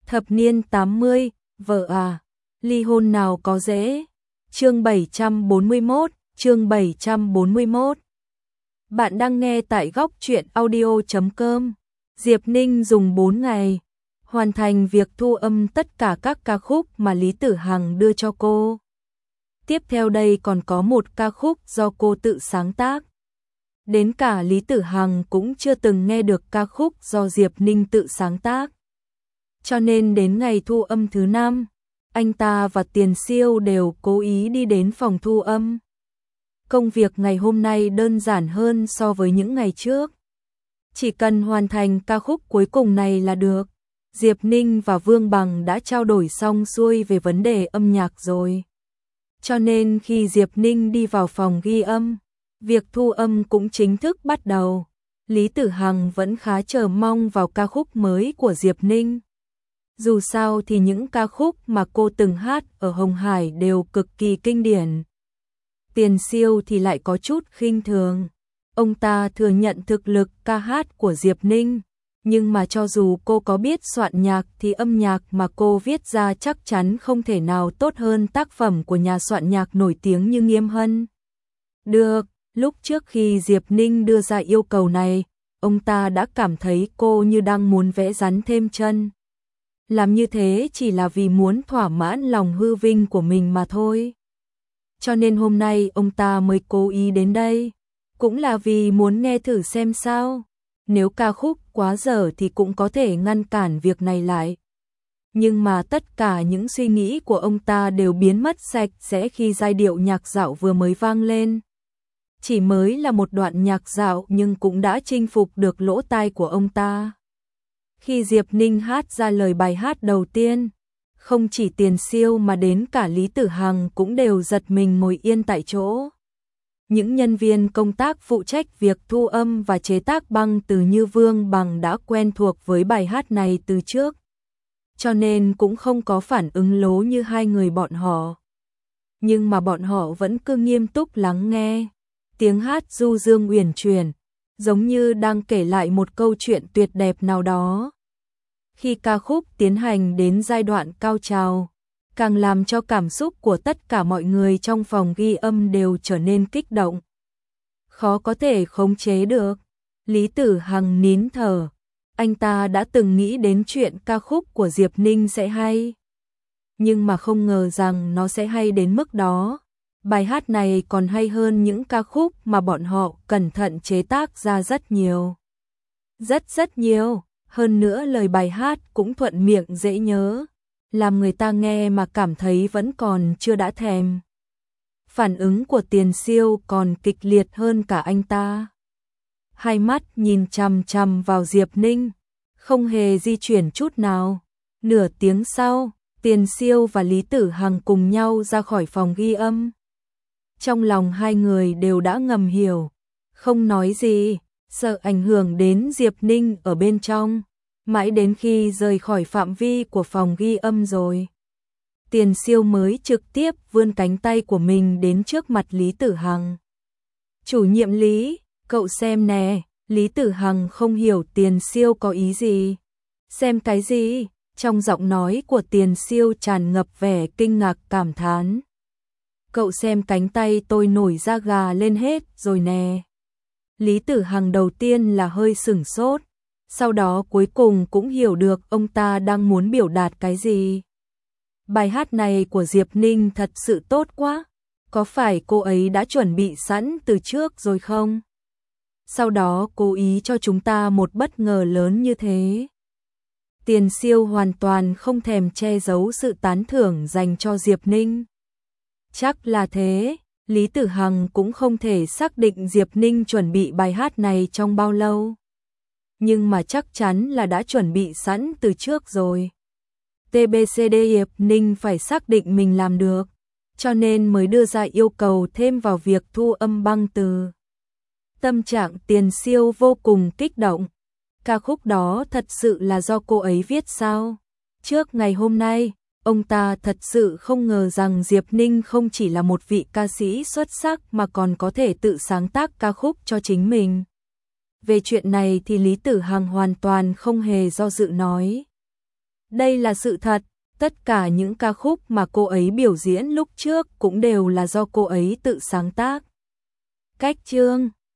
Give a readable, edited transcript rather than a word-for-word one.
Thập niên 80, vợ à, ly hôn nào có dễ. Chương 741. Bạn đang nghe tại góc truyện audio.com. Diệp Ninh dùng 4 ngày hoàn thành việc thu âm tất cả các ca khúc mà Lý Tử Hằng đưa cho cô. Tiếp theo đây còn có một ca khúc do cô tự sáng tác. Đến cả Lý Tử Hằng cũng chưa từng nghe được ca khúc do Diệp Ninh tự sáng tác. Cho nên đến ngày thu âm thứ 5, anh ta và Tiền Siêu đều cố ý đi đến phòng thu âm. Công việc ngày hôm nay đơn giản hơn so với những ngày trước. Chỉ cần hoàn thành ca khúc cuối cùng này là được. Diệp Ninh và Vương Bằng đã trao đổi xong xuôi về vấn đề âm nhạc rồi. Cho nên khi Diệp Ninh đi vào phòng ghi âm, việc thu âm cũng chính thức bắt đầu. Lý Tử Hằng vẫn khá chờ mong vào ca khúc mới của Diệp Ninh. Dù sao thì những ca khúc mà cô từng hát ở Hồng Hải đều cực kỳ kinh điển. Tiền Siêu thì lại có chút khinh thường. Ông ta thừa nhận thực lực ca hát của Diệp Ninh, nhưng mà cho dù cô có biết soạn nhạc thì âm nhạc mà cô viết ra chắc chắn không thể nào tốt hơn tác phẩm của nhà soạn nhạc nổi tiếng như Nghiêm Hân. Được, lúc trước khi Diệp Ninh đưa ra yêu cầu này, ông ta đã cảm thấy cô như đang muốn vẽ rắn thêm chân. Làm như thế chỉ là vì muốn thỏa mãn lòng hư vinh của mình mà thôi. Cho nên hôm nay ông ta mới cố ý đến đây, cũng là vì muốn nghe thử xem sao. Nếu ca khúc quá dở thì cũng có thể ngăn cản việc này lại. Nhưng mà tất cả những suy nghĩ của ông ta đều biến mất sạch sẽ khi giai điệu nhạc dạo vừa mới vang lên. Chỉ mới là một đoạn nhạc dạo nhưng cũng đã chinh phục được lỗ tai của ông ta. Khi Diệp Ninh hát ra lời bài hát đầu tiên, không chỉ Tiền Siêu mà đến cả Lý Tử Hằng cũng đều giật mình ngồi yên tại chỗ. Những nhân viên công tác phụ trách việc thu âm và chế tác băng từ như Vương Bằng đã quen thuộc với bài hát này từ trước, cho nên cũng không có phản ứng lố như hai người bọn họ. Nhưng mà bọn họ vẫn cứ nghiêm túc lắng nghe. Tiếng hát du dương uyển chuyển, giống như đang kể lại một câu chuyện tuyệt đẹp nào đó. Khi ca khúc tiến hành đến giai đoạn cao trào, càng làm cho cảm xúc của tất cả mọi người trong phòng ghi âm đều trở nên kích động. Khó có thể khống chế được. Lý Tử Hằng nín thở. Anh ta đã từng nghĩ đến chuyện ca khúc của Diệp Ninh sẽ hay. Nhưng mà không ngờ rằng nó sẽ hay đến mức đó. Bài hát này còn hay hơn những ca khúc mà bọn họ cẩn thận chế tác ra rất nhiều. Rất nhiều. Hơn nữa lời bài hát cũng thuận miệng dễ nhớ, làm người ta nghe mà cảm thấy vẫn còn chưa đã thèm. Phản ứng của Tiền Siêu còn kịch liệt hơn cả anh ta. Hai mắt nhìn chằm chằm vào Diệp Ninh, không hề di chuyển chút nào. Nửa tiếng sau, Tiền Siêu và Lý Tử Hằng cùng nhau ra khỏi phòng ghi âm. Trong lòng hai người đều đã ngầm hiểu, không nói gì, sợ ảnh hưởng đến Diệp Ninh ở bên trong. Mãi đến khi rời khỏi phạm vi của phòng ghi âm rồi, Tiền Siêu mới trực tiếp vươn cánh tay của mình đến trước mặt Lý Tử Hằng. Chủ nhiệm Lý, cậu xem nè. Lý Tử Hằng không hiểu Tiền Siêu có ý gì. Xem cái gì? Trong giọng nói của Tiền Siêu tràn ngập vẻ kinh ngạc cảm thán. Cậu xem cánh tay tôi nổi da gà lên hết rồi nè. Lý Tử Hằng đầu tiên là hơi sửng sốt, sau đó cuối cùng cũng hiểu được ông ta đang muốn biểu đạt cái gì. Bài hát này của Diệp Ninh thật sự tốt quá, có phải cô ấy đã chuẩn bị sẵn từ trước rồi không? Sau đó cố ý cho chúng ta một bất ngờ lớn như thế. Tiền Siêu hoàn toàn không thèm che giấu sự tán thưởng dành cho Diệp Ninh. Chắc là thế. Lý Tử Hằng cũng không thể xác định Diệp Ninh chuẩn bị bài hát này trong bao lâu. Nhưng mà chắc chắn là đã chuẩn bị sẵn từ trước rồi. TBCD Diệp Ninh phải xác định mình làm được, cho nên mới đưa ra yêu cầu thêm vào việc thu âm băng từ. Tâm trạng Tiền Siêu vô cùng kích động. Ca khúc đó thật sự là do cô ấy viết sao? Trước ngày hôm nay, ông ta thật sự không ngờ rằng Diệp Ninh không chỉ là một vị ca sĩ xuất sắc mà còn có thể tự sáng tác ca khúc cho chính mình. Về chuyện này thì Lý Tử Hằng hoàn toàn không hề do dự nói. Đây là sự thật, tất cả những ca khúc mà cô ấy biểu diễn lúc trước cũng đều là do cô ấy tự sáng tác. Cách chương